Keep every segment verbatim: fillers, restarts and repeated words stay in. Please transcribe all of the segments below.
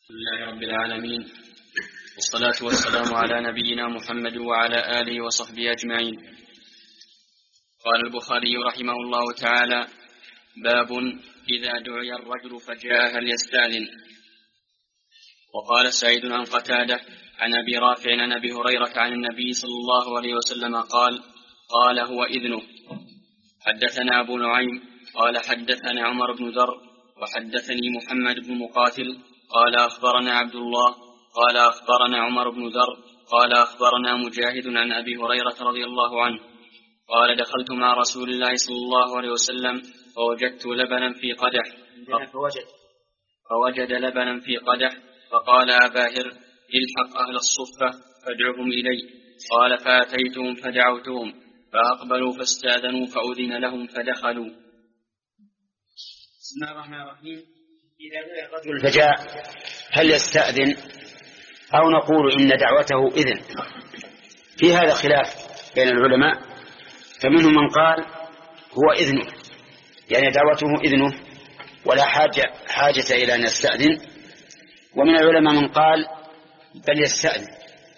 بسم الله رب العالمين، والصلاة والسلام على نبينا محمد وعلى آله وصحبه أجمعين. قال البخاري رحمه الله تعالى: باب إذا دعي الرجل فجاء هل يستأذن. وقال سعيد عن قتادة عن أبي رافع عن أبي هريرة عن النبي صلى الله عليه وسلم قال: قال هو إذنه. حدثنا أبو نعيم قال حدثنا عمر بن ذر وحدثني محمد بن مقاتل قال أخبرنا عبد الله قال أخبرنا عمر بن ذر قال أخبرنا مجاهد عن أبي هريرة رضي الله عنه قال: دخلت مع رسول الله صلى الله عليه وسلم فوجدت لبنا في قدح فوجد, فوجد لبنا في قدح فقال: أباهر الحق أهل الصفة فادعهم إلي. قال: فأتيتهم فدعوتهم فأقبلوا فاستأذنوا فأذن لهم فدخلوا. بسم الله الرحمن الرحيم. إذا دعا الرجل فجاء هل يستأذن أو نقول إن دعوته إذن؟ في هذا خلاف بين العلماء، فمنهم من قال هو إذنه، يعني دعوته إذنه ولا حاجة, حاجة إلى أن يستأذن، ومن العلماء من قال بل يستأذن،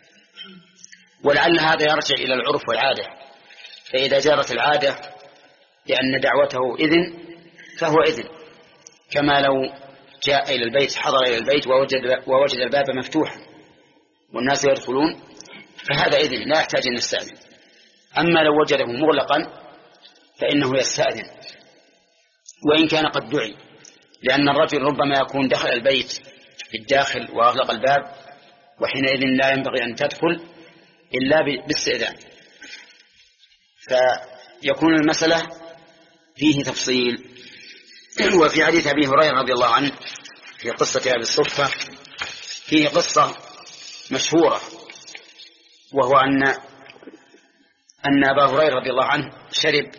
ولعل هذا يرجع إلى العرف والعادة، فإذا جرت العادة لأن دعوته إذن فهو إذن، كما لو جاء إلى البيت حضر إلى البيت ووجد, ووجد الباب مفتوحا والناس يدخلون فهذا إذن لا يحتاج أن يستأذن. أما لو وجده مغلقا فإنه يستأذن وإن كان قد دعي، لأن الرجل ربما يكون دخل البيت في الداخل وأغلق الباب، وحينئذ لا ينبغي أن تدخل إلا باستئذان، فيكون المسألة فيه تفصيل. وفي حديث أبي هريرة رضي الله عنه في قصة أبي الصفة فيه قصة مشهورة، وهو أن أن أبا هريرة رضي الله عنه شرب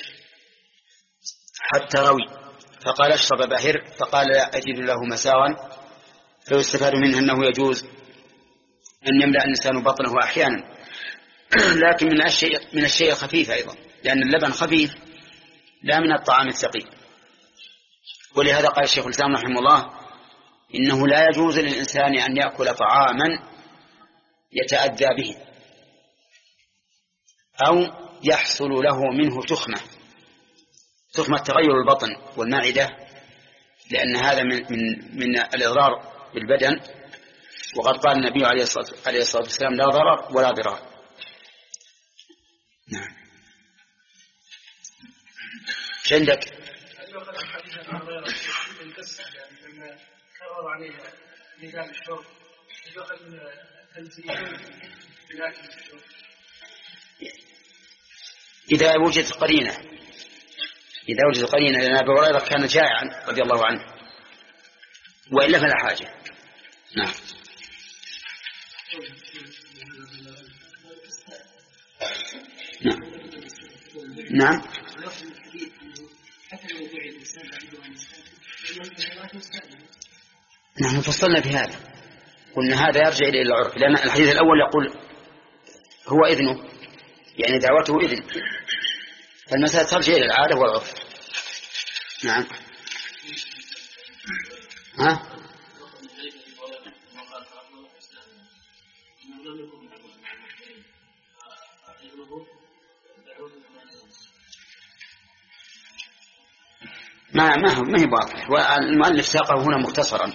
حتى روي، فقال: اشرب باهر، فقال: لا أجد له مساغا. فيستفاد منه أنه يجوز أن يملأ الإنسان بطنه أحيانا، لكن من الشيء من الشيء الخفيف أيضا، لأن اللبن خفيف لا من الطعام الثقيل. ولهذا قال الشيخ الإسلام رحمه الله: إنه لا يجوز للإنسان أن يأكل طعاما يتأذى به أو يحصل له منه تخمة تخمة تغير البطن والمعدة، لأن هذا من, من, من الإضرار بالبدن، وقد قال النبي عليه الصلاة والسلام: لا ضرر ولا ضرار. نعم. ايش عندك؟ إذا وجدت قرينة إذا وجدت قرينة لأن أبي هريرة كان جائعا رضي الله عنه، وإلا فلا حاجة. نعم. نعم نعم نحن فصلنا بهذا، قلنا هذا يرجع إلى العرف، لأن الحديث الأول يقول هو إذنه، يعني دعوته إذن، فالمسألة ترجع إلى العادة والعرف. نعم. ها؟ ما ما هو ما هي واضح، والمؤلف ساقه هنا مختصرا.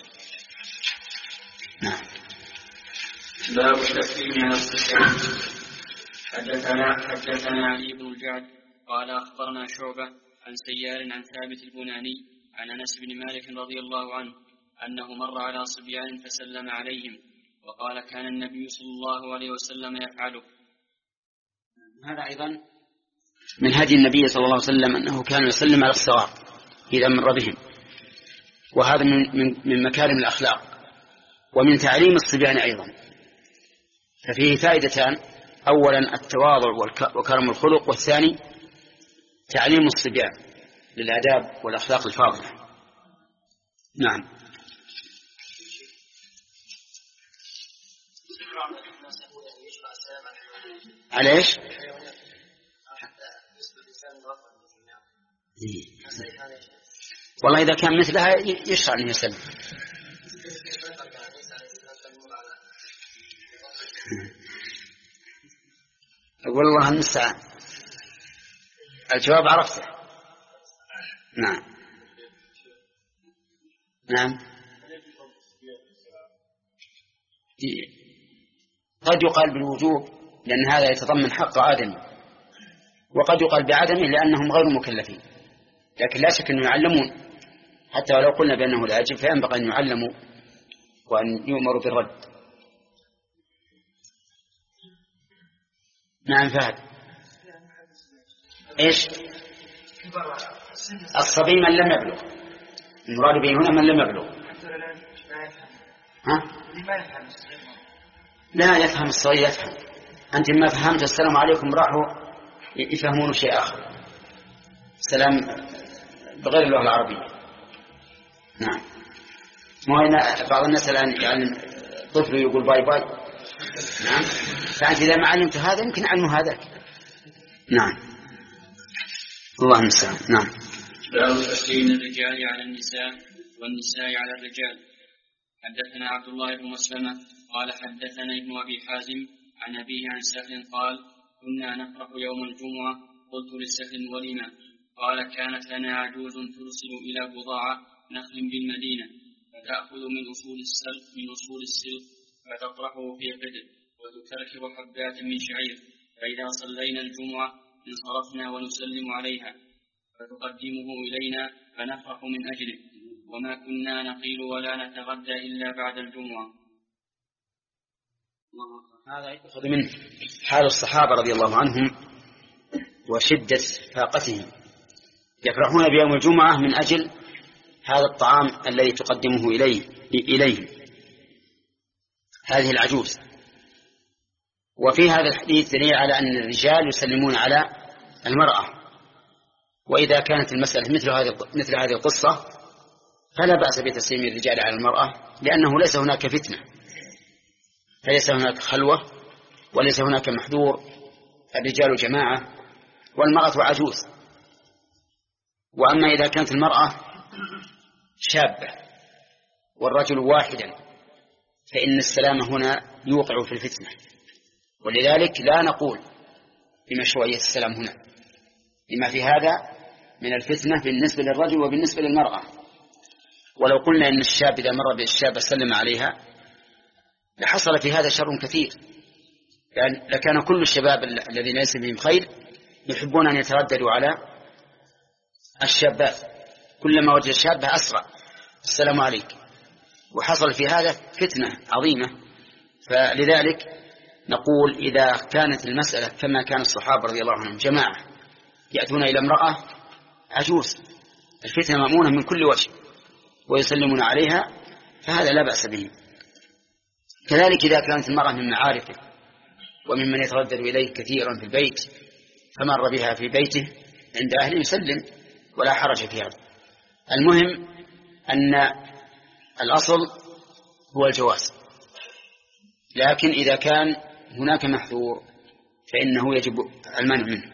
نعم. باب التسليم على الصيام. حدثنا حدثنا علي بن الجعد قال أخبرنا شعبة عن سيار عن ثابت البناني عن أنس بن مالك رضي الله عنه أنه مر على صبيان فسلم عليهم وقال: كان النبي صلى الله عليه وسلم يفعله. هذا أيضا من هدي النبي صلى الله عليه وسلم أنه كان يسلم على الصغار إذا مر بهم، وهذا من, من, من مكارم الأخلاق ومن تعليم الصبيان أيضا. ففيه فائدتان: أولا التواضع وكرم الخلق، والثاني تعليم الصبيان للآداب والأخلاق الفاضلة. نعم. على إيش؟ والله إذا كان مثلها يشرع أن يسلم. والله المستعان. الجواب عرفته. نعم نعم. قد يقال بالوجوب لأن هذا يتضمن حق آدم، وقد يقال بعدمه لأنهم غير مكلفين، لكن لا شك أنهم يعلمون، حتى ولو قلنا بأنه لا يجب فينبغي أن يعلموا وأن يؤمروا بالرد. نعم فهد. إيش؟ الصبي من لم يبلغ، المراد به هنا من لم يبلغ. ها؟ لا يفهم الصغير، يفهم. أنت ما فهمت السلام عليكم راحوا يفهمون شيء آخر، السلام بغير اللغة العربية. نعم. ما هنا بعض الناس الآن يعلم طفل يقول باي باي. نعم. فأنت إذا ما علمت هذا يمكن علمه هذاك. نعم. الله المستعان. نعم. باب تسليم الرجال على النساء والنساء على الرجال. حدثنا عبد الله بن مسلمة قال حدثنا ابن أبي حازم عن أبيه عن سهل قال كنا نفرح يوم الجمعة قلت لسهل ولما قال كانت لنا عجوز ترسل إلى بضاعة نخل بالمدينة فتأخذ من أصول السلق من أصول السلق فتطرحه في قدر وتكركب حبات من شعير، فإذا صلينا الجمعة انصرفنا ونسلم عليها فتقدمه إلينا فنفرح من أجله، وما كنا نقيل ولا نتغدى إلا بعد الجمعة. هذا يأخذ منه حال الصحابة رضي الله عنهم وشدة فاقتهم، يفرحون بيوم الجمعة من أجل هذا الطعام الذي تقدمه إليه إليه هذه العجوز. وفي هذا الحديث دليل على أن الرجال يسلمون على المرأة، وإذا كانت المسألة مثل هذه مثل هذه القصة فلا بأس بتسليم الرجال على المرأة، لأنه ليس هناك فتنة، فليس هناك خلوة وليس هناك محذور، الرجال جماعة والمرأة عجوز. وأما إذا كانت المرأة شابة والرجل واحدا فإن السلام هنا يوقع في الفتنة، ولذلك لا نقول بمشروعية السلام هنا لما في هذا من الفتنة بالنسبة للرجل وبالنسبة للمرأة. ولو قلنا إن الشاب إذا مر بالشابة سلم عليها لحصل في هذا شر كثير، يعني لكان كل الشباب الذين ليس بهم خير يحبون أن يترددوا على الشابات، كلما وجد الشابة أسرع السلام عليك، وحصل في هذا فتنة عظيمة. فلذلك نقول إذا كانت المسألة كما كان الصحابة رضي الله عنهم جماعة يأتون إلى امرأة عجوز الفتنة مأمونة من كل وجه ويسلمون عليها فهذا لا بأس به. كذلك إذا كانت المرأة من معارفه وممن يتردد إليه كثيرا في البيت فمر بها في بيته عند أهله يسلم ولا حرج في هذا. المهم أن الأصل هو الجواز، لكن إذا كان هناك محذور فإنه يجب المنع منه.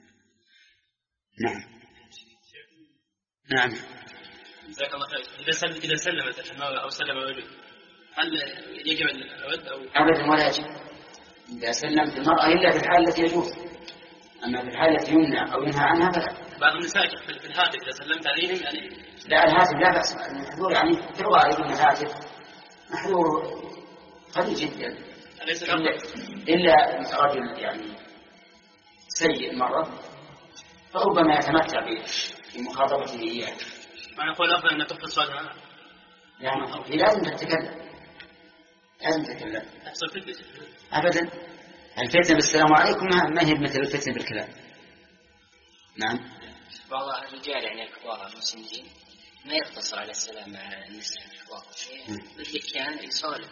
نعم نعم. إذا سلم إذا سلمت أو سلم الرجل هل يجب الود أو أبدا ولا يجب إذا سلمت المرأة إلا في الحالة التي يجوز، أما في الحالة التي يمنع أو ينهى عنها فلا. بعض النساء في الهاتف إذا سلمت عليهم يعني لا الهاتف لا بأس، المحذور يعني في الغالب أن الهاتف محذور قليل جدا إلا, إلا رجل يعني سيء مرة فربما يتمتع بمخاطبته إياه. ما نقول أفضل أن تفضل صالحا يعني لازم تتكلم لازم تتكلم تحصل فتنة أبدا. الفتنة بالسلام عليكم ما هي مثل الفتنة بالكلام. نعم. بعض الرجال يعني الكبار المسنين ما يقتصر على السلام مع النساء الكبار مثل كان يصالح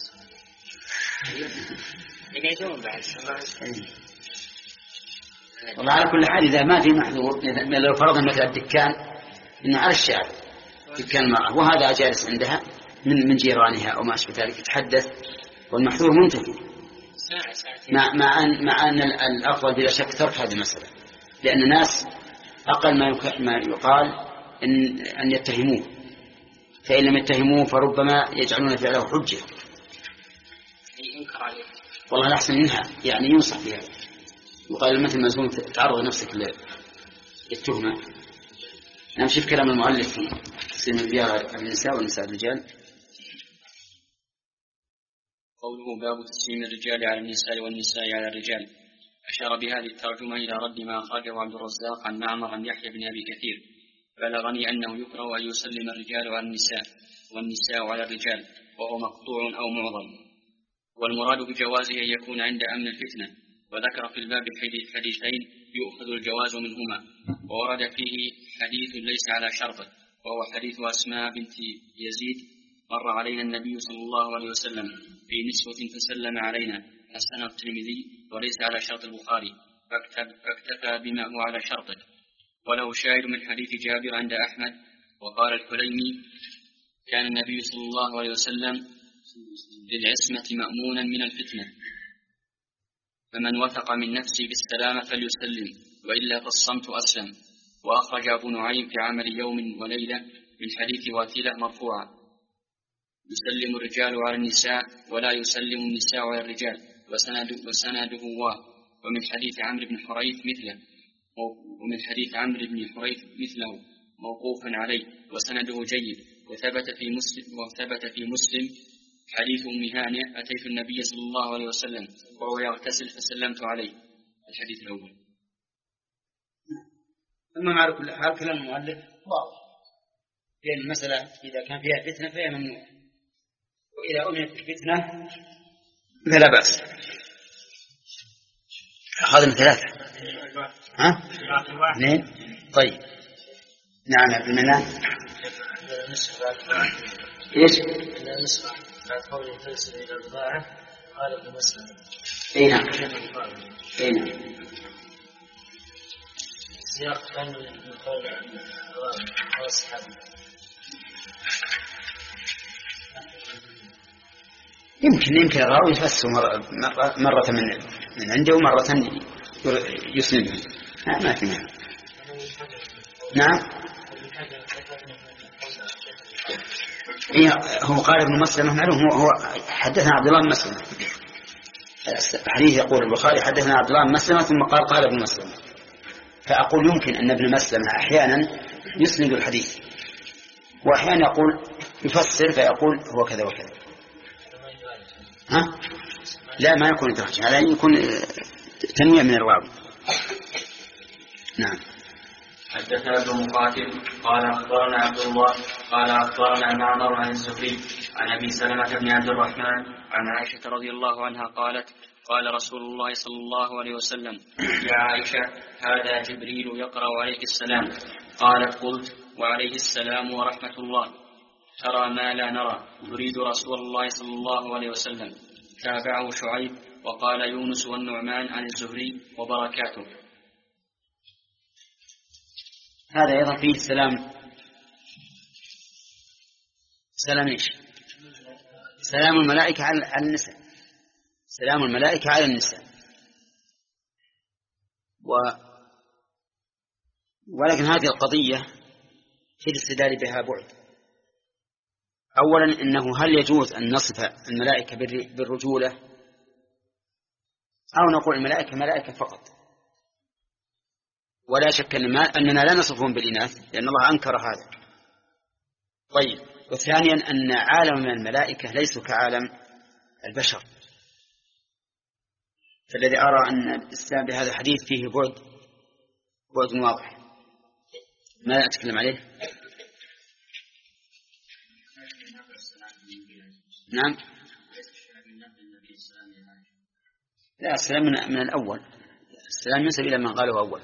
يقعدون بعد والله على كل حال إذا ما في محذور، لو فرضنا مثل الدكان إنه على الشارع دكان المرأة وهذا جالس عندها من من جيرانها أو ما أشبه ذلك يتحدث والمحذور منتهي، مع مع أن مع أن الأفضل بلا شك ترك هذه المسألة، لأن الناس أقل ما ما يقال إن أن يتهموه، فإن لم يتهموه فربما يجعلون فعله حجة. ينكر عليه. والله الأحسن منها يعني ينصح فيها. وقال مثل مزموم تعرض نفسك للتهمة. نمشي في كلام المؤلف في تقسيم الزيارة النساء والنساء الرجال. قوله باب تقسيم الرجال على النساء والنساء على الرجال، أشار بهذه الترجمة إلى رد ما أخرجه عبد الرزاق عن معمر عن يحيى بن أبي كثير: بلغني أنه يكره أن يسلم الرجال على النساء والنساء على الرجال، وهو مقطوع أو معظم، والمراد بجوازه أن يكون عند أمن الفتنة. وذكر في الباب حديثين يؤخذ الجواز منهما، وورد فيه حديث ليس على شرطه، وهو حديث أسماء بنت يزيد: مر علينا النبي صلى الله عليه وسلم في نسوة فسلم علينا، حسنه الترمذي وليس على شرط البخاري، فاكتفى بما هو على شرطه. وله شاهد من حديث جابر عند أحمد. وقال الحليمي: كان النبي صلى الله عليه وسلم للعصمة مأمونا من الفتنة، فمن وثق من نفسه بالسلامة فليسلم، وإلا فالصمت أسلم. وأخرج أبو نعيم في عمل يوم وليلة من حديث واتلة مرفوعا: يسلم الرجال على النساء ولا يسلم النساء على الرجال، وسنده, وسنده واه. ومن حديث عمرو بن حريث مثله ومن حديث عمرو بن حريث مثله موقوفا عليه، وسنده جيد. وثبت في مسلم وثبت في مسلم حديث أم هانئ: أتيت النبي صلى الله عليه وسلم وهو يغتسل فسلمت عليه. الحديث الأول. أما مع كل حال كلام المؤلف واضح، لأن المسألة إذا كان فيها فتنة فهي ممنوع، وإذا أمنت الفتنة فلا بأس. أخذنا ثلاثة، ها؟ اثنين. طيب، نعم يا ابن منى. إيش؟ بعد قوله ترسل إلى البضاعة قال ابن مسلم. أي نعم. أي نعم. سياق كان من قول الصحابة. يمكن يمكن الراوي يفسر مرة, مرة, مرة من من عنده ومرة يسلمها، ما في معنى. نعم. إيه هو قال ابن مسلمة معلوم، هو, هو حدثنا عبد الله بن مسلمة. الحديث يقول البخاري حدثنا عبد الله بن مسلمة ثم قال قال ابن مسلمة، فأقول يمكن أن ابن مسلمة أحيانا يسند الحديث، وأحيانا يقول يفسر فيقول هو كذا وكذا. ها؟ لا، ما يكون إدراج، على يكون تنويع من الراوي. نعم. حدثنا ابن مقاتل قال أخبرنا عبد الله قال أخبرنا معمر عن الزهري عن أبي سلمة بن عبد الرحمن عن عائشة رضي الله عنها قالت: قال رسول الله صلى الله عليه وسلم: يا عائشة، هذا جبريل يقرأ عليك السلام. قالت: قلت: وعليه السلام ورحمة الله. ترى ما لا نرى، يريد رسول الله صلى الله عليه وسلم. تابعه شعيب وقال يونس والنعمان عن الزهري وبركاته. هذا أيضا فيه السلام. سلام إيش؟ سلام الملائكة على النساء. سلام الملائكة على النساء. و... ولكن هذه القضية في الاستدلال بها بعد. أولا، إنه هل يجوز أن نصف الملائكة بالرجولة، أو نقول الملائكة ملائكة فقط؟ ولا شك أننا لا نصفهم بالإناث لأن الله أنكر هذا. طيب، وثانيا أن عالم من الملائكة ليس كعالم البشر. فالذي أرى أن الإسلام بهذا الحديث فيه بعد بعد واضح ما أتكلم عليه. نعم. لا، السلام من, من الأول. السلام ينسب إلى من قاله أول.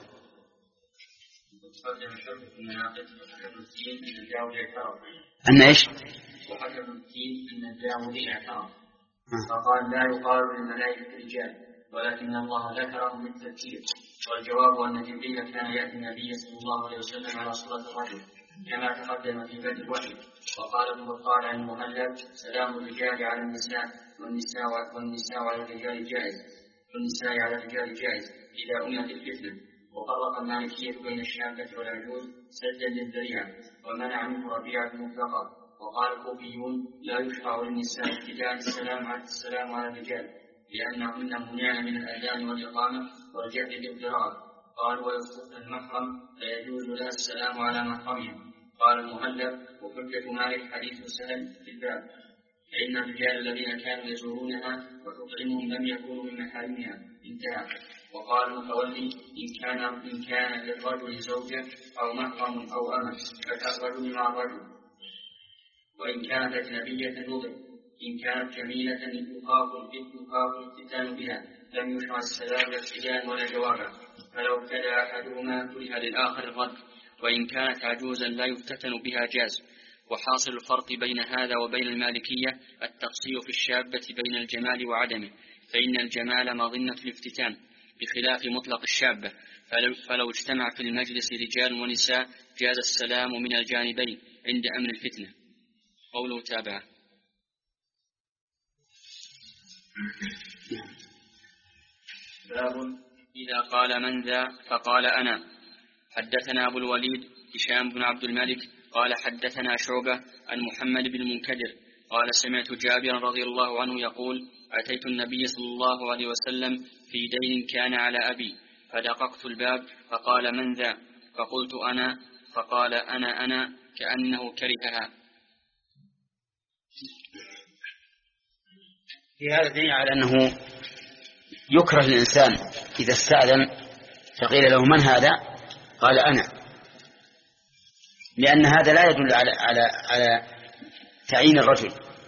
أن إيش؟ وحجر الدين أن الداودي اعترض فقال: لا يقال للملائكة رجال، ولكن الله ذكرهم بالتذكير. والجواب أن جبريل كان يأتي النبي صلى الله عليه وسلم على صورة الرجل كما تقدم في بدء الوحي. وقال ابن بطال عن المهلب: سلام الرجال على النساء والنساء والنساء على الرجال جائز والنساء على الرجال جائز إذا أمنت الفتنة. وفرق المالكية بين الشابة والعجوز سدا للذريعة، ومنع منه ربيعة مطلقا. وقال الكوفيون: لا يشرع للنساء ابتداء السلام على السلام على الرجال، لأنهن منعن من الأذان والإقامة والجهر بالقراءة. قال ويصدق المحرم فيجوز لها السلام على محرمها. قال المهلب وحجة مالك حديث سهل في الباب فإن الرجال الذين كانوا يزورونها وتطعمهم لم يكونوا من محارمها. انتهى. وقال المتولي إن كان إن كان للرجل زوجة أو محرم أو أمة فكالرجل مع الرجل، وإن كانت أجنبية نظر. إن كانت جميلة يخاف الفتان بها لم يشرع السلام ابتداء ولا جوابا، فلو ابتدأ أحدهما كره للآخر الرد. وإن كانت عجوزا لا يفتتن بها جاز. وحاصل الفرق بين هذا وبين المالكية التقصير في الشابة بين الجمال وعدمه، فإن الجمال مظنة الافتتان بخلاف مطلق الشابة، فلو, فلو اجتمع في المجلس رجال ونساء جاز السلام من الجانبين عند أمن الفتنة. قوله تابعه. باب إذا قال من ذا فقال أنا. حدثنا أبو الوليد هشام بن عبد الملك قال حدثنا شعبة عن محمد بن المنكدر قال سمعت جابرا رضي الله عنه يقول أتيت النبي صلى الله عليه وسلم في دين كان على أبي فدققت الباب فقال من ذا فقلت أنا فقال أنا أنا كأنه كرهها. في هذا دليل على أنه يكره الإنسان إذا استأذن فقيل له من هذا قال أنا، لأن هذا لا يدل على على على تعيين الرجل،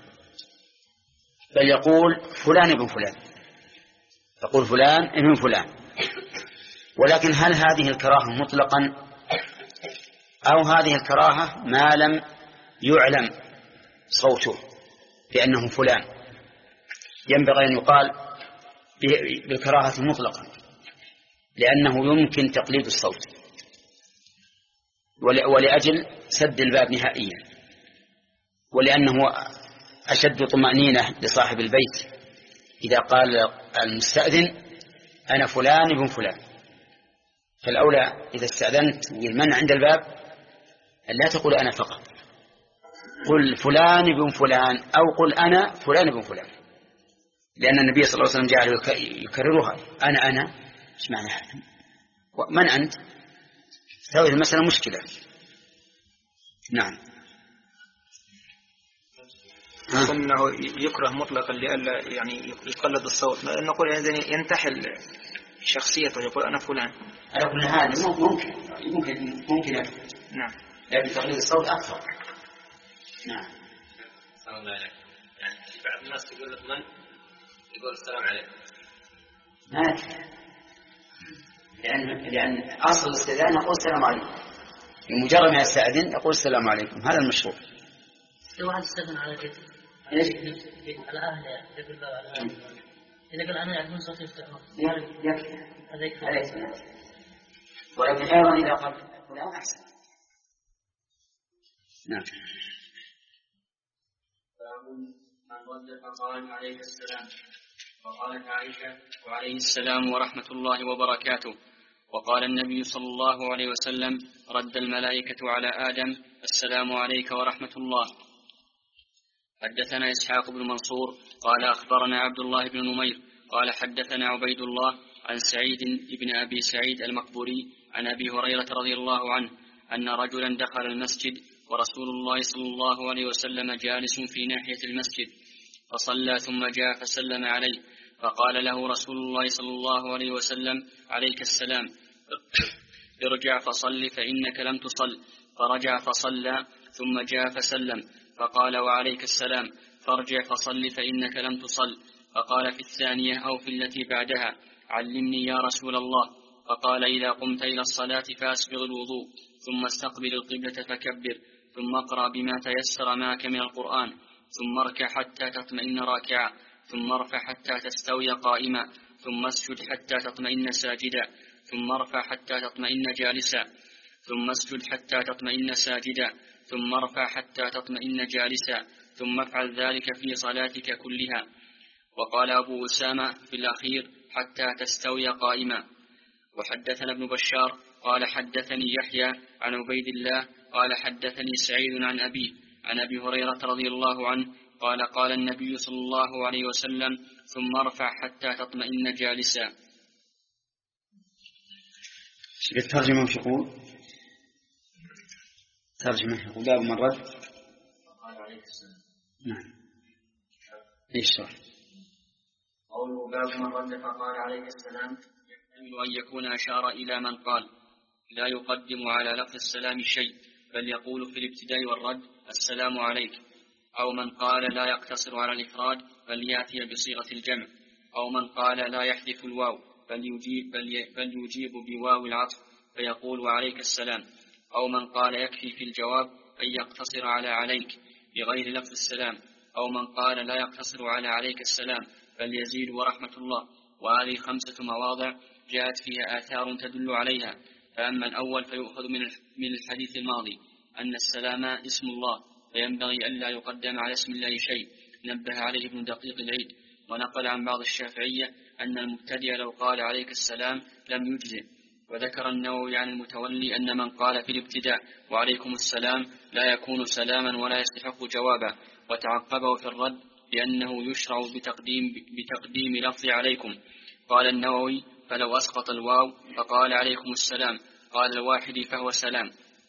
بل يقول فلان ابن فلان، يقول فلان ابن فلان. ولكن هل هذه الكراهة مطلقا أو هذه الكراهة ما لم يعلم صوته بأنه فلان؟ ينبغي أن يقال بالكراهة مطلقا، لأنه يمكن تقليد الصوت، ولأجل سد الباب نهائيا، ولأنه أشد طمأنينة لصاحب البيت إذا قال المستأذن أنا فلان ابن فلان. فالأولى إذا استأذنت والمن عند الباب أن لا تقول أنا فقط، قل فلان ابن فلان أو قل أنا فلان ابن فلان، لأن النبي صلى الله عليه وسلم جعل يكررها أنا أنا. إيش معنى هذا؟ من أنت؟ تساوي المسألة مشكلة. نعم. أنه يكره مطلقا لألا يعني يقلد الصوت، نقول ينتحل شخصيته يقول أنا فلان. على كل حال ممكن ممكن ممكن نعم، لكن تقليد الصوت أكثر. نعم. يعني بعض الناس يقول لك من يقول السلام عليكم ما لأن لأن أصل الاستئذان نقول السلام عليكم، بمجرد ما يستأذن يقول السلام عليكم، هذا المشروع. لو واحد استأذن على بيت ايش؟ على أهله يقول على أهله إذا قال أنا يعرفون صوتي يفتحون يكفي هذا يكفي. ولكن أيضا إذا قال فلان أحسن. نعم. من رد فقال عليك السلام. وقالت عائشة وعليه السلام ورحمة الله وبركاته. وقال النبي صلى الله عليه وسلم رد الملائكة على آدم السلام عليك ورحمة الله. حدثنا إسحاق بن منصور قال أخبرنا عبد الله بن نمير قال حدثنا عبيد الله عن سعيد بن أبي سعيد المقبوري عن أبي هريرة رضي الله عنه أن رجلا دخل المسجد ورسول الله صلى الله عليه وسلم جالس في ناحية المسجد فصلى ثم جاء فسلم عليه فقال له رسول الله صلى الله عليه وسلم عليك السلام ارجع فصل فإنك لم تصل. فرجع فصلى ثم جاء فسلم فقال وعليك السلام فارجع فصل فإنك لم تصل. فقال في الثانية أو في التي بعدها علمني يا رسول الله. فقال إذا قمت إلى الصلاة فأسبغ الوضوء ثم استقبل القبلة فكبر ثم اقرأ بما تيسر معك من القرآن ثم اركع حتى تطمئن راكعا ثم ارفع حتى تستوي قائما ثم اسجد حتى تطمئن ساجدا ثم ارفع حتى تطمئن جالسا ثم اسجد حتى تطمئن ساجدا ثم ارفع حتى تطمئن جالسا ثم افعل ذلك في صلاتك كلها. وقال أبو أسامة في الأخير حتى تستوي قائما. وحدثنا ابن بشار قال حدثني يحيى عن عبيد الله قال حدثني سعيد عن أبي عن أبي هريرة رضي الله عنه قال قال النبي صلى الله عليه وسلم ثم ارفع حتى تطمئن جالسا. بالترجمة وش يقول؟ ترجمة يقول باب من رد. قال عليه السلام. نعم. ايش صار؟ قوله باب من رد فقال عليه السلام يحتمل أن يكون أشار إلى من قال لا يقدم على لفظ السلام شيء بل يقول في الابتداء والرد السلام عليك، أو من قال لا يقتصر على الإفراد بل يأتي بصيغة الجمع، أو من قال لا يحذف الواو بل يجيب, بل بل يجيب بواو العطف فيقول وعليك السلام، أو من قال يكفي في الجواب أن يقتصر على عليك بغير لفظ السلام، أو من قال لا يقتصر على عليك السلام بل يزيد ورحمة الله. وهذه خمسة مواضع جاءت فيها آثار تدل عليها. فأما الأول فيؤخذ من الحديث الماضي أن السلام اسم الله فينبغي ألا يقدم على اسم الله شيء، نبه عليه ابن دقيق العيد. ونقل عن بعض الشافعية أن المبتدئ لو قال عليك السلام لم يجزئ. وذكر النووي عن المتولي أن من قال في الابتداء وعليكم السلام لا يكون سلاما ولا يستحق جوابا، وتعقبه في الرد بأنه يشرع بتقديم, بتقديم لفظ عليكم. قال النووي فلو أسقط الواو فقال عليكم السلام قال الواحد فهو سلام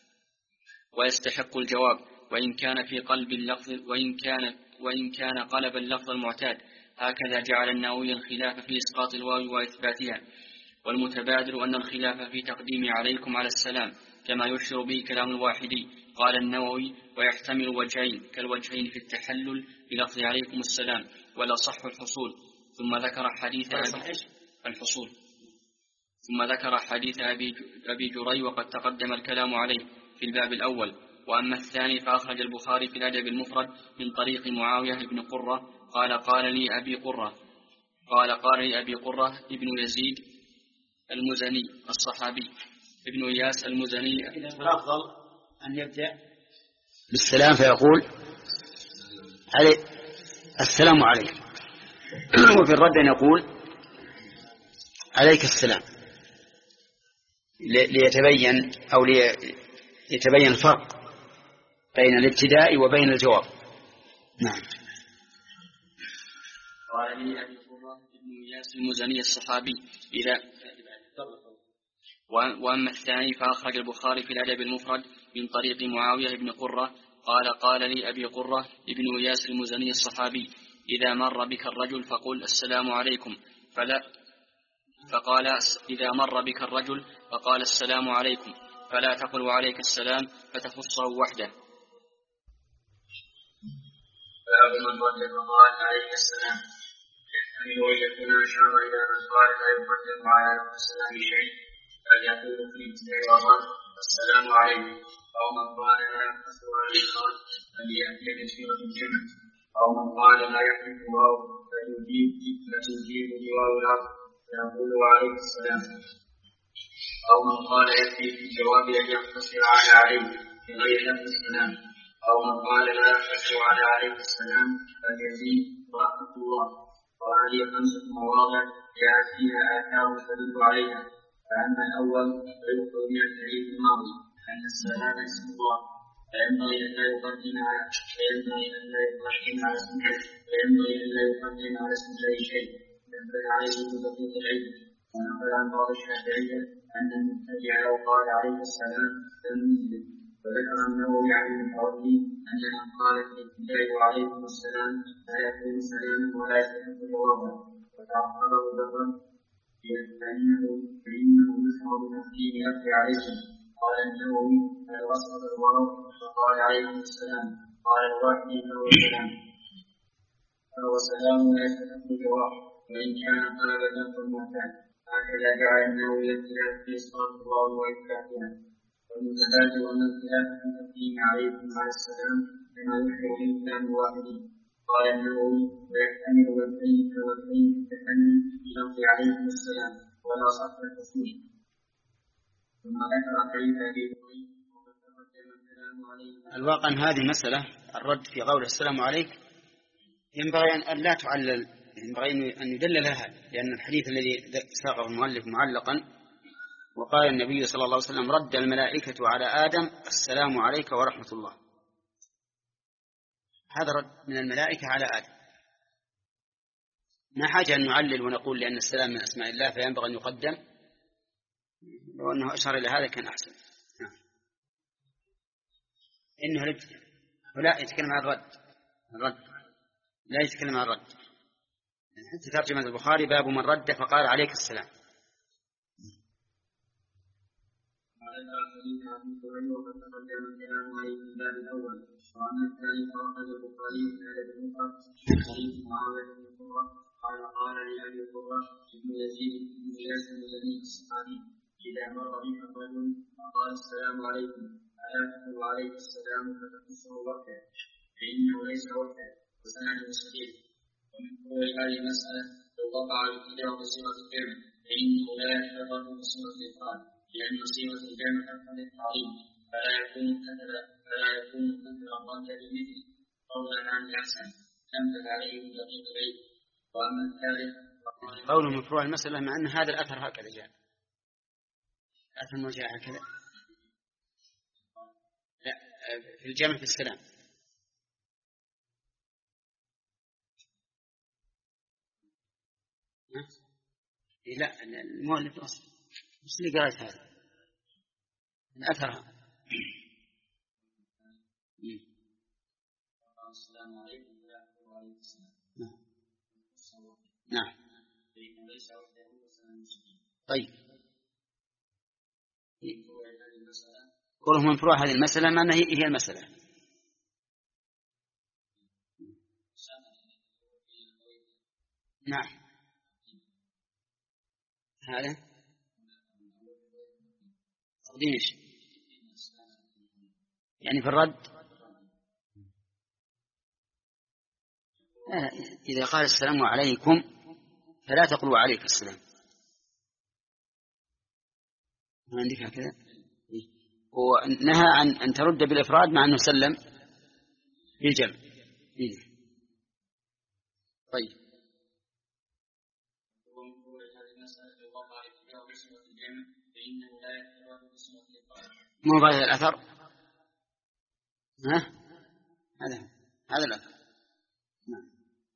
ويستحق الجواب، وإن كان في قلب اللفظ وإن كان, وإن كان قلب اللفظ المعتاد. هكذا جعل النووي الخلاف في إسقاط الواو وإثباتها، والمتبادر أن الخلاف في تقديم عليكم على السلام كما يشير به كلام الواحدي. قال النووي ويحتمل وجهين كالوجهين في التحلل بلفظ عليكم السلام ولا صح الحصول. ثم ذكر حديث أبي الحصول ثم ذكر حديث أبي, أبي جري وقد تقدم الكلام عليه في الباب الأول. وأما الثاني فأخرج البخاري في الأدب المفرد من طريق معاوية بن قرة قال قال لي أبي قرة قال قال لي أبي قرة ابن يزيد المزني الصحابي ابن إياس المزني. الأفضل أن يبدأ بالسلام فيقول علي السلام عليك، وفي الرد أن يقول عليك السلام ليتبين أو ليتبين الفرق بين الابتداء وبين الجواب. نعم. قال لي أبي قرة ابن إياس المزني الصحابي إذا. وأما الثاني فأخرج البخاري في الأدب المفرد من طريق معاوية بن قرة قال قال لي أبي قرة ابن إياس المزني الصحابي إذا مر بك الرجل فقل السلام عليكم فلا فقال إذا مر بك الرجل فقال السلام عليكم فلا تقل وعليك السلام فتخصه وحده. باب من رد فقال عليه السلام يحتمل أن يكون أشار إلى من قال لا يقدم على السلام شيء بل يقول في الابتداء والرد السلام عليكم، أو من قال لا يقتصر على الإفراد بل يأتي بصيغة الجمع، أو من قال لا يحذف الواو فتجيب بواو العطف فيقول وعليك السلام، أو من قال يكفي في الجواب أن يقتصر على عليه بغير لفظ السلام، أو من قال لا يقتصر على عليك السلام بل يزيد ورحمة الله. وهذه خمسة مواضع جاءت فيها آثار تدل عليها. فأما الأول فيؤخذ من الحديث الماضي أن السلام اسم الله فينبغي أن لا يقدم على فينبغي أن لا يقدم على اسم فينبغي أن لا يقدم على اسم أي شيء نبه عليه بتطبيق العلم. ونقل عن بعض الشافعية أن المبتدع لو قال عليه السلام لم يجزئ. وذكر النووي عن المتولي أن من قال في الابتداء وعليكم السلام لا يكون سلاما ولا يستحق جوابا، وتعقبه بالرد فإنه فإنه يشرع بتقديم لفظ عليكم. قال النووي فلو أسقط الواو فقال عليكم السلام قال الواحد فهو سلام فهو سلام لا يستحق جواب، وإن كان طلب اللفظ المعتاد. هكذا جعل النووي الخلاف في إسقاط الواو وإثباتها. والمتبادر أن الخلاف في تقديم عليكم على السلام كما يشرع في كلام الواحدين. قال النووي ويحتمل وجهين كوجهين التحلل بلفظ عليكم السلام ولا صح الحصول. ثم ذكر كيف به وتقدم الكلام عليه. الواقع أن هذه المسألة الرد في قول السلام عليك ينبغي أن لا تعلل، ينبغي أن يدل لها، لأن الحديث الذي ساقه المؤلف معلقا وقال النبي صلى الله عليه وسلم رد الملائكة على آدم السلام عليك ورحمة الله. هذا رد من الملائكة على آدم. ما حاجة أن نعلل ونقول لأن السلام من أسماء الله فينبغي أن يقدم، لو أنه أشار إلى هذا كان أحسن. إنه الابتداء ولا يتكلم عن الرد. الرد لا يتكلم عن الرد. حتى ترجمة البخاري باب من رد فقال عليك السلام. قال قال لأبي قرة ابن يزيد بن إياس الذي الصحابي إذا مر بك الرجل فقال السلام عليكم ألا تقول عليك السلام فتقصه وحده فإنه ليس وحده وسنده صحيح. ومن قول هذه المسألة لو وقع الابتداء بصيغة الجمع فإنه لا يعتبر بصيغة الإفراد لأن صيغة الجمع تقتضي التعظيم فلا يكون مثل فلا يكون مثل الرد بمثل قولا عن الأحسن أمثل عليه دقيق العيد. وأما الثالث قوله مفروع المسألة مع أن هذا الأثر هكذا جاء أثر ما جاء هكذا لا في الجمع في السلام. لا المؤلف أصلا مش اللي قرأت هذا الأثر. السلام عليكم ورحمة الله وبركاته. نعم. طيب قوله من فروع هذه المسألة ما هي هي المسألة. نعم هذا تقديم ايش يعني في الرد. إذا قال السلام عليكم فلا تقولوا عليك السلام. ما عندك هكذا. ونهى عن أن ترد بالإفراد مع أنه سلم بالجمع. طيب مو بعد الأثر. ها هذا هذا الأثر. نعم.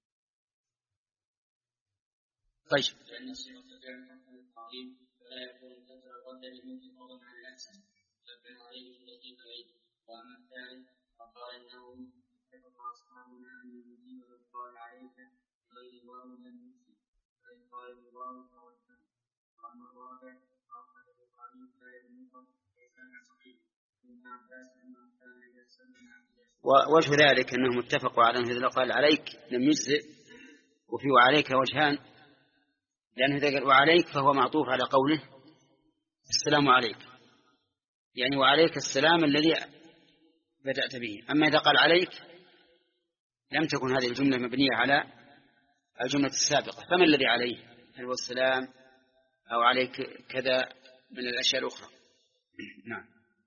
طيب لأن صيغة الجمع تقتضي التعظيم فلا يكون كثر الرد بمثل قول عن الأحسن سبح عليه الذي بعيد. وأما الثالث فقال إنه اتفق أصحابنا أن يجيب القول عليك غير الواو لم يجب فإن قال الواو فوجه. وأما الرابع فقال البخاري لا يملك لسان صحيح ابن عباس أنه كان يسمع. ووجه ذلك أنهم اتفقوا على أنه إذا قال عليك لم يجزئ وفي وعليك وجهان، لأنه إذا قال وعليك فهو معطوف على قوله السلام عليك يعني وعليك السلام الذي بدأت به. أما إذا قال عليك لم تكن هذه الجملة مبنية على الجملة السابقة، فما الذي عليه؟ هل هو السلام أو عليك كذا من الأشياء الأخرى. نعم.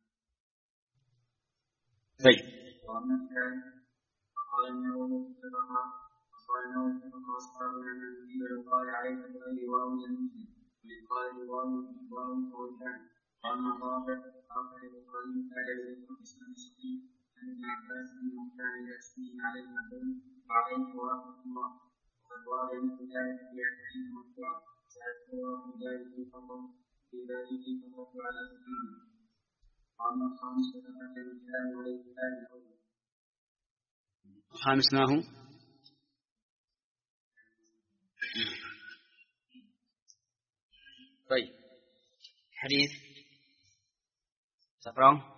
طيب وأما الثالث فقال إنه اتفق فقال إنه اتفق أصحابنا أن يجيب القول عليك بغير واو لم يجب ويقال الواو واو فوجهان. وأما الرابع فقال البخاري لا يذكر اسم الصحيح عن ابن عباس أنه كان يسمي عليه يقول وعليك ورحمة الله. والواو مثل ذلك في أحاديث مرفوعة سيذكرها في ذلك فضل في ذلك فضل على سبيله. وأما الخامس فتقدم الكلام عليه الآن الأول. الخامس ما هو؟ طيب حديث تقرأه.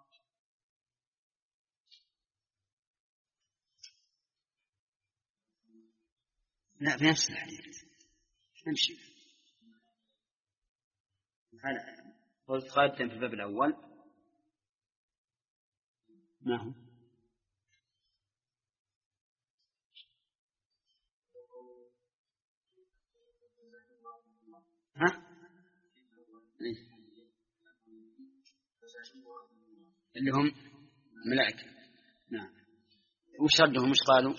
لا في نفس الحديث نمشي. قلت قادم في الباب الأول ما هو؟ ها؟ اللي هم ملائكة. نعم. وش ردهم وش قالوا؟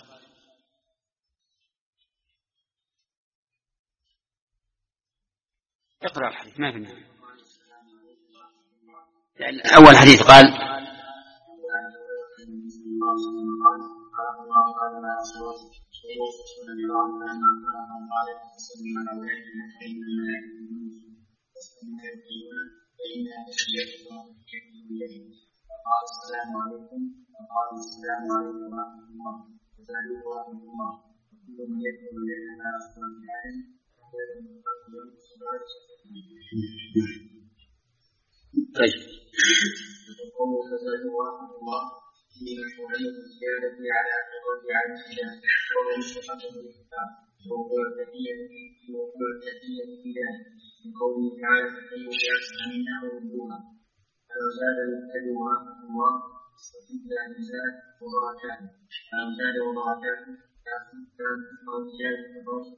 اقرأ الحديث ما في معنى. أول حديث قال الله قال ما أصوات ويوصفون برغم أنهم كانوا قال فسلم أولئك فإن الملائكة فسلم يبكيون فإن تشيئة الله إليه فقال السلام عليكم فقال السلام عليكم ورحمة الله وزادوا ورحمة الله وكل من يدخل لأننا أصلا في العالم طيب وقوله فزادوا ورحمة الله في مشروعية الزيادة على اعتقاد عن الله وهو مستحق بالكتاب ووقوع التحية في وقوع التحية في ذلك من قوله تعالى فكيف يعلمنا وردوها فلو زاد المبتدئ ورحمة الله استفيد عن زاد وبركاته فلو زاد وبركاته كان أو زيادة الرجل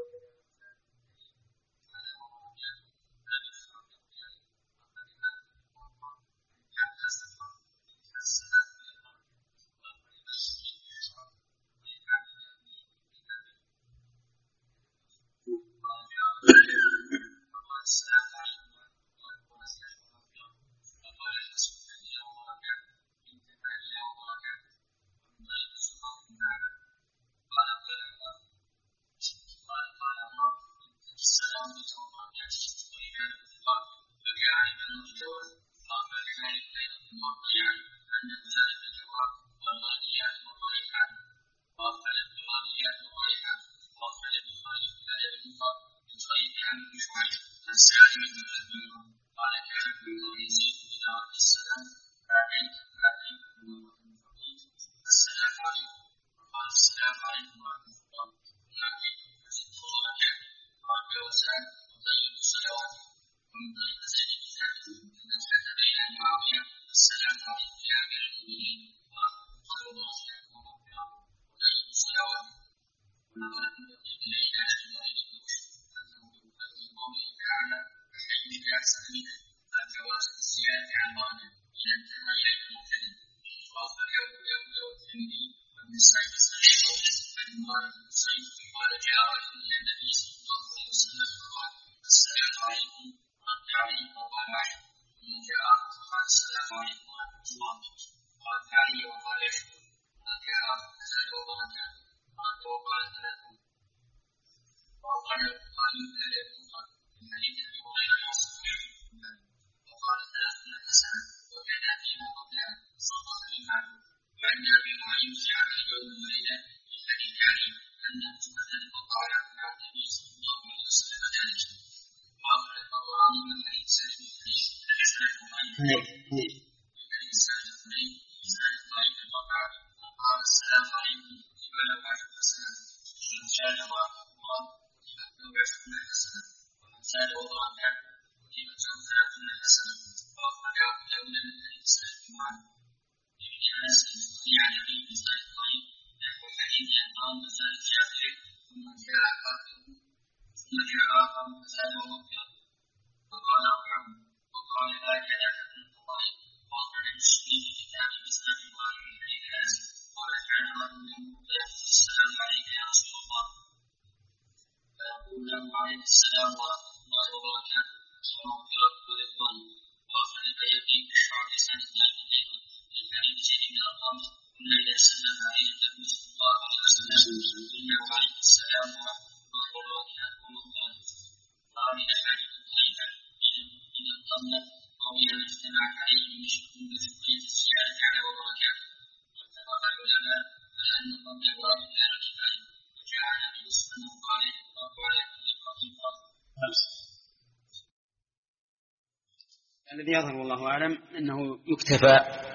الذي يظهر والله أعلم أنه يكتفى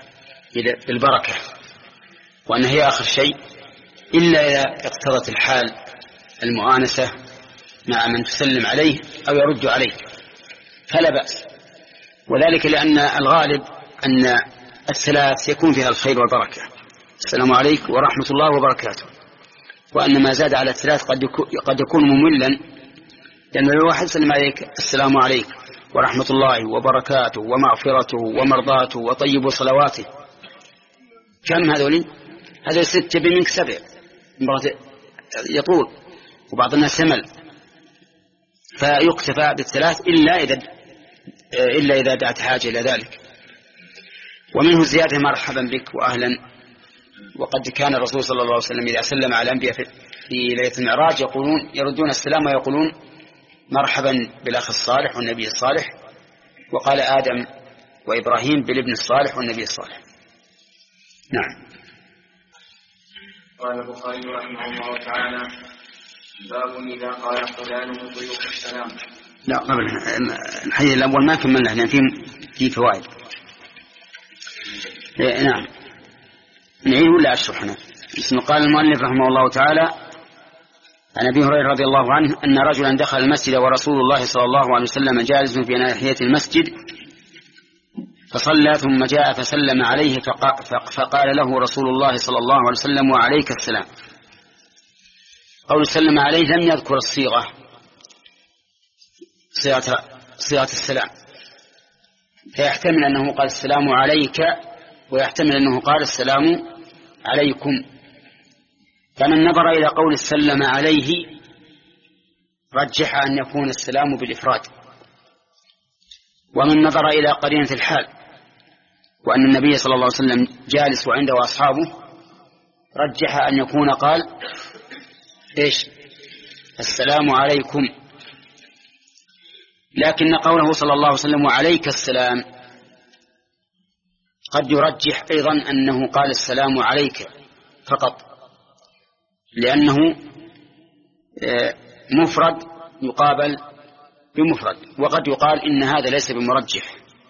بالبركة وأنه هي آخر شيء إلا إذا اقتضت الحال المؤانسة مع من تسلم عليه أو يرد عليه فلا بأس، وذلك لأن الغالب أن الثلاث يكون فيها الخير والبركة، السلام عليكم ورحمة الله وبركاته، وأن ما زاد على الثلاث قد يكون مملا، لأن لو واحد سلم عليك السلام عليكم ورحمة الله وبركاته ومغفرته ومرضاته وطيب صلواته، كم هذولي؟ هذا ستة بمنك سبع يطول، وبعض الناس سمل، فيكتفى بالثلاث إلا إذا إلا إذا دعت حاجة إلى ذلك. ومنه الزيادة مرحبا بك وأهلا وقد كان الرسول صلى الله عليه وسلم إذا سلم على الأنبياء في ليلة المعراج يقولون يردون السلام ويقولون مرحبا بالأخ الصالح والنبي الصالح، وقال آدم وإبراهيم بالابن الصالح والنبي الصالح. نعم. قال البخاري رحمه الله تعالى: باب إذا قال فلان لضيوف السلام. لا قبل الحديث الأول ما كملنا، احنا في في فوائد. نعم نعيد ولا أشرحنا؟ اسمه قال المؤلف رحمه الله تعالى: عن أبي هريرة رضي الله عنه أن رجلا دخل المسجد ورسول الله صلى الله عليه وسلم جالس في ناحية المسجد فصلى ثم جاء فسلم عليه فقال له رسول الله صلى الله عليه وسلم: وعليك السلام. قول سلم عليه لم يذكر الصيغة صيغة, صيغة السلام، فيحتمل أنه قال السلام عليك ويحتمل أنه قال السلام عليكم. فمن نظر إلى قول السلم عليه رجح أن يكون السلام بالإفراد، ومن نظر إلى قرينة الحال وأن النبي صلى الله عليه وسلم جالس وعنده أصحابه رجح أن يكون قال إيش؟ السلام عليكم. لكن قوله صلى الله عليه وسلم: وعليك السلام قد يرجح أيضا أنه قال السلام عليك فقط، لأنه مفرد يقابل بمفرد، وقد يقال إن هذا ليس بمرجح،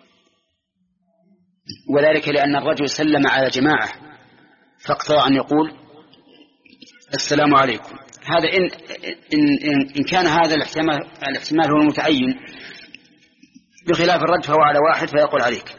وذلك لأن الرجل سلم على جماعة فاقتضى أن يقول السلام عليكم. هذا إن, إن, إن كان هذا الاحتمال, الاحتمال هو المتعين، بخلاف الرد فهو على واحد فيقول عليك.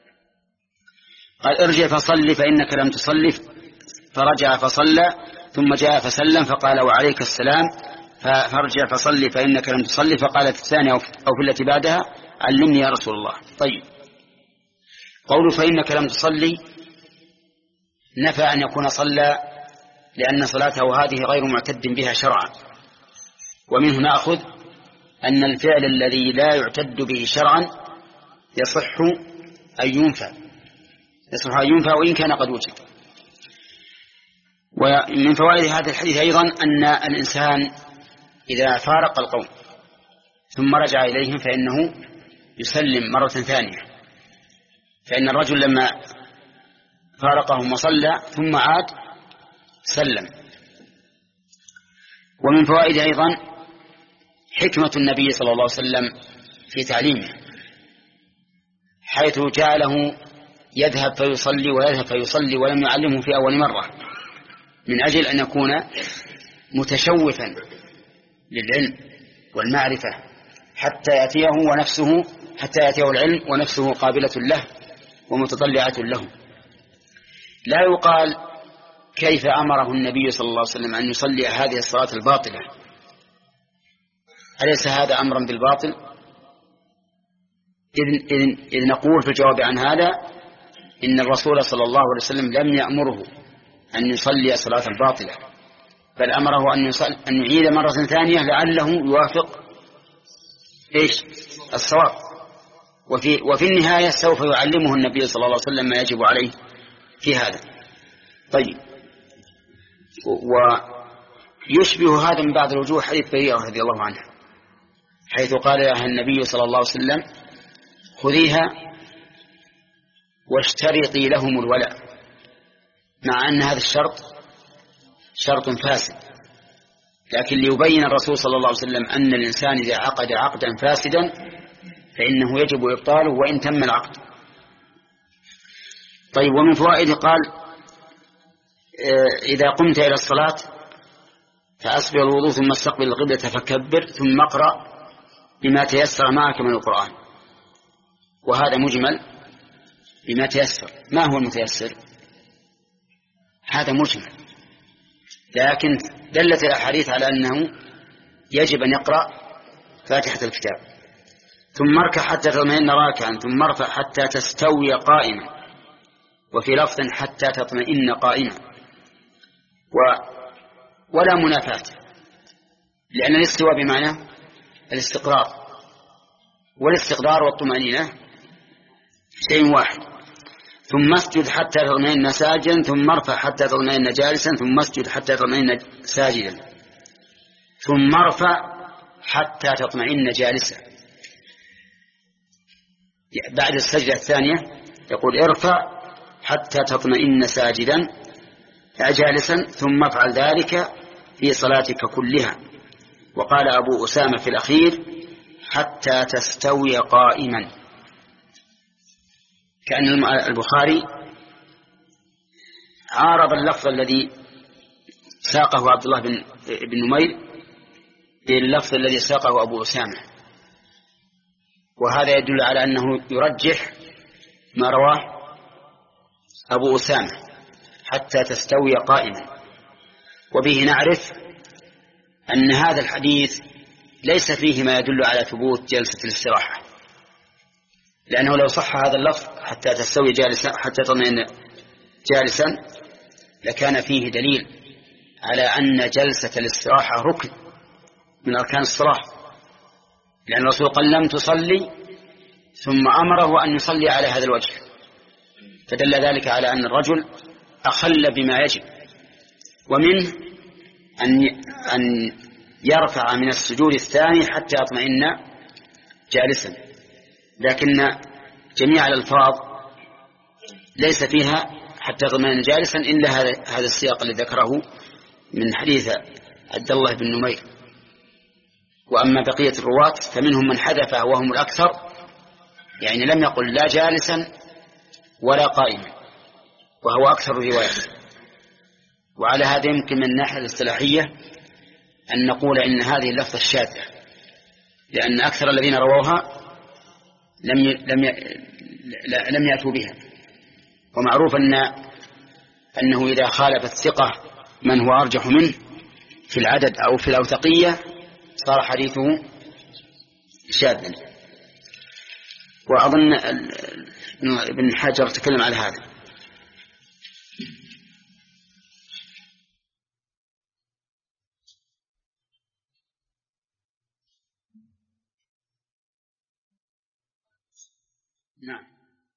قال: ارجع فصلي فإنك لم تصلي، فرجع فصلى ثم جاء فسلم فقال: وعليك السلام. فارجع فصلي فإنك لم تصلي، فقالت الثانية أو في التي بعدها: علمني يا رسول الله. طيب، قوله فإنك لم تصلي نفى أن يكون صلى، لأن صلاته هذه غير معتد بها شرعا، ومنه نأخذ أن الفعل الذي لا يعتد به شرعا يصح أن ينفى يصح أن ينفى وإن كان قد وجد. ومن فوائد هذا الحديث أيضا أن الإنسان إذا فارق القوم ثم رجع إليهم فإنه يسلم مرة ثانية، فإن الرجل لما فارقهم وصلى ثم عاد سلم. ومن فوائد أيضا حكمة النبي صلى الله عليه وسلم في تعليمه، حيث جعله يذهب فيصلي ويذهب فيصلي ولم يعلمه في أول مرة، من أجل أن يكون متشوفا للعلم والمعرفة حتى يأتيه ونفسه حتى يأتيه العلم ونفسه قابلة له ومتطلعة له. لا يقال كيف أمره النبي صلى الله عليه وسلم أن يصلي هذه الصلاة الباطلة، أليس هذا أمرا بالباطل؟ إذ, إذ, إذ نقول في الجواب عن هذا إن الرسول صلى الله عليه وسلم لم يأمره أن يصلي صلاة الباطلة، بل أمره أن, أن يعيد مرة ثانية لعله يوافق إيش الصواب. وفي, وفي النهاية سوف يعلمه النبي صلى الله عليه وسلم ما يجب عليه في هذا. طيب، ويشبه هذا من بعض الوجوه حديث بريرة رضي الله عنه، حيث قال لها النبي صلى الله عليه وسلم: خذيها واشترطي لهم الولاء، مع أن هذا الشرط شرط فاسد، لكن ليبين الرسول صلى الله عليه وسلم أن الإنسان إذا عقد عقدا فاسدا فإنه يجب إبطاله وإن تم العقد. طيب، ومن فوائد قال: إذا قمت إلى الصلاة فأسبغ الوضوء ثم استقبل القبلة فكبر ثم اقرأ بما تيسر معك من القرآن. وهذا مجمل بما تيسر. ما هو المتيسر؟ هذا مجمل، لكن دلت الأحاديث على أنه يجب أن يقرأ فاتحة الكتاب، ثم اركع حتى تطمئن راكعا، ثم ارفع حتى تستوي قائما، وفي لفظ حتى تطمئن قائما. و ولا منافاة، لأن الاستواء بمعنى الاستقرار، والاستقرار والطمأنينة شيء واحد. ثم اسجد حتى تطمئن ساجدا ثم ارفع حتى تطمئن جالسا ثم اسجد حتى تطمئن ساجدا ثم ارفع حتى تطمئن جالسا. بعد السجدة الثانية يقول ارفع حتى تطمئن ساجدا جالسا ثم افعل ذلك في صلاتك كلها. وقال أبو أسامة في الأخير حتى تستوي قائما، كأن البخاري عارض اللفظ الذي ساقه عبد الله بن, بن نمير باللفظ الذي ساقه أبو أسامة، وهذا يدل على أنه يرجح ما رواه أبو أسامة حتى تستوي قائما. وبه نعرف أن هذا الحديث ليس فيه ما يدل على ثبوت جلسة الاستراحة، لأنه لو صح هذا اللفظ حتى تستوي جالسا حتى تطمئن جالسا لكان فيه دليل على أن جلسة الاستراحة ركن من أركان الصلاة، لأن الرسول قال لم تصلي ثم أمره أن يصلي على هذا الوجه، فدل ذلك على أن الرجل أخل بما يجب. ومنه أن أن يرفع من السجود الثاني حتى يطمئن جالسا، لكن جميع الألفاظ ليس فيها حتى يطمئن جالسا إلا هذا السياق الذي ذكره من حديث عبد الله بن نمير. وأما بقية الرواة فمنهم من حذفه وهم الأكثر، يعني لم يقل لا جالسا ولا قائما، وهو أكثر الروايات. وعلى هذا يمكن من الناحية الاصطلاحية أن نقول إن هذه اللفظة الشاذة، لأن أكثر الذين رووها لم ي... لم ي... لم يأتوا بها. ومعروف أن أنه إذا خالف الثقة من هو أرجح منه في العدد أو في الأوثقية صار حديثه شاذا. وأظن ابن حجر تكلم على هذا. نعم.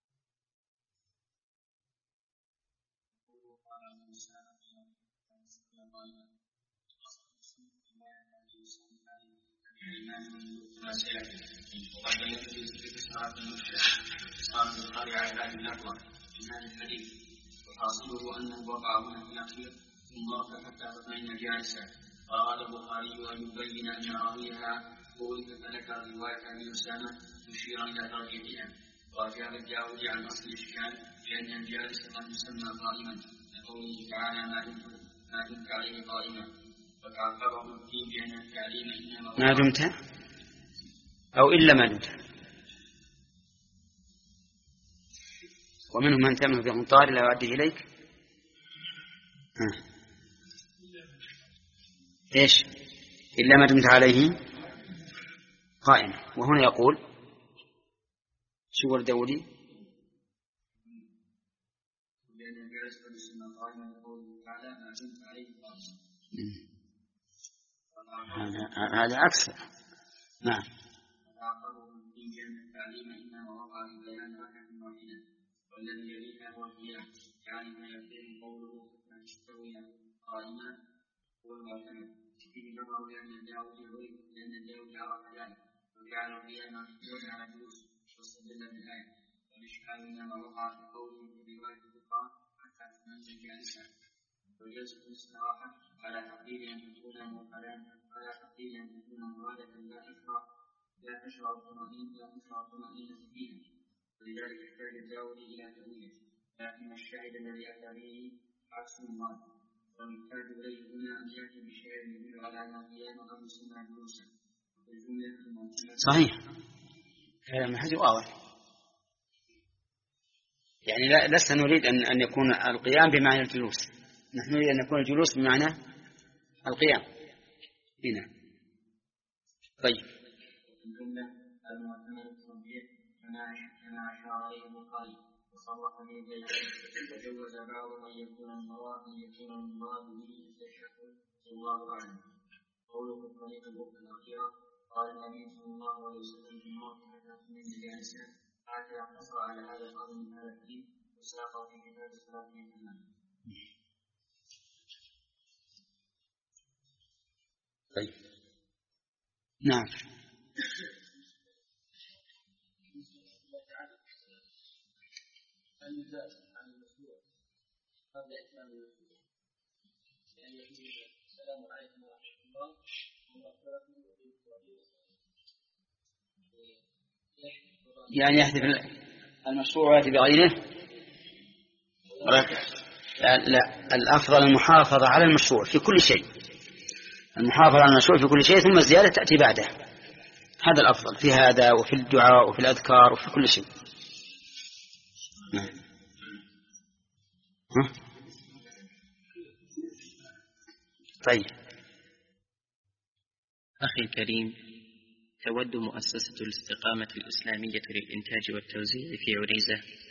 وقد يجوز الاتصال بالمشكلة اتصال البخاري على هذه اللفظة من هذا الحديث، وحاصله أنه وقع هنا في الأخير ثم رفع حتى تطمئن جالسا. فأراد البخاري أن يبين أن راويها قول فذكر رواية أبي أسامة مشيرا إلى ترجيحها. وأجاب الجاوزي عن أصل الإشكال بأن الجالس قد يسمى قائما لقوله تعالى ما دمت ما دمت عليه قائما، وتعقبه الدين بأن التعليم إنما ما دمت أو إلا ما دمت. ومنهم من تأمن بقنطار لا يؤديه إليك ها. إيش إلا ما دمت عليه قائما. وهنا يقول شو الدولي بأن الجالس قد يسمى قائما لقوله تعالى ما دمت عليه قائما. هذا عكس. نعم. وتعقبه الدين بأن التعليم إنما وقع في بيان ركعة واحدة، والذي يليها هو القيام، يعني ما يلزم قوله أن تستوي قائما هو المعتمد. فيه نظر لأن الجاوز يريد لأن الجاوز عرف ذلك وجعل القيام محمولا على الجلوس واستدل بالآية. والإشكال إنما وقع في قوله في رواية الأخرى حتى تنزل جالسا. وجلسة الاستراحة على تقدير أن تكون مؤخرا على تقدير أن تكون مرادة لا تشرع لا تشرع الطمأنينة لا تشرع الطمأنينة فيها، ولذلك يحتاج الجاوز إلى تأويله. لكن الشاهد الذي أتى به عكس المراد، ويحتاج إليه هنا أن يأتي بشيء يدل على أن القيام قد يسمى جلوسا. والجملة المنصوبة صحيح هذا من حيث واضح، يعني لا لسنا نريد أن أن يكون القيام بمعنى الجلوس، نحن نريد أن يكون الجلوس بمعنى القيام هنا. طيب الجملة المعتمد التنبيه كما أشار إليه البخاري وصرح به بيته، وجوز بعض أن يكون المراد أن يكون المراد به التشهد والله أعلم. قوله في الطريق الأخيرة قال النبي صلى الله عليه وسلم في الموت حتى من جالسا، حتى يقتصر على هذا القول من هذا الدين وساقه في كتاب الصلاة بالله. طيب نعم. قبل إتمام المشروع يعني يقول السلام عليكم ورحمة الله وبركاته. يعني يحذف المشروع ويأتي بغيره. لا, لا الأفضل المحافظة على المشروع في كل شيء، المحافظة على المشروع في كل شيء ثم الزيادة تأتي بعده، هذا الأفضل في هذا وفي الدعاء وفي الأذكار وفي كل شيء. نعم. ها؟ طيب. أخي الكريم، تود مؤسسة الاستقامة الإسلامية للإنتاج والتوزيع في عنيزة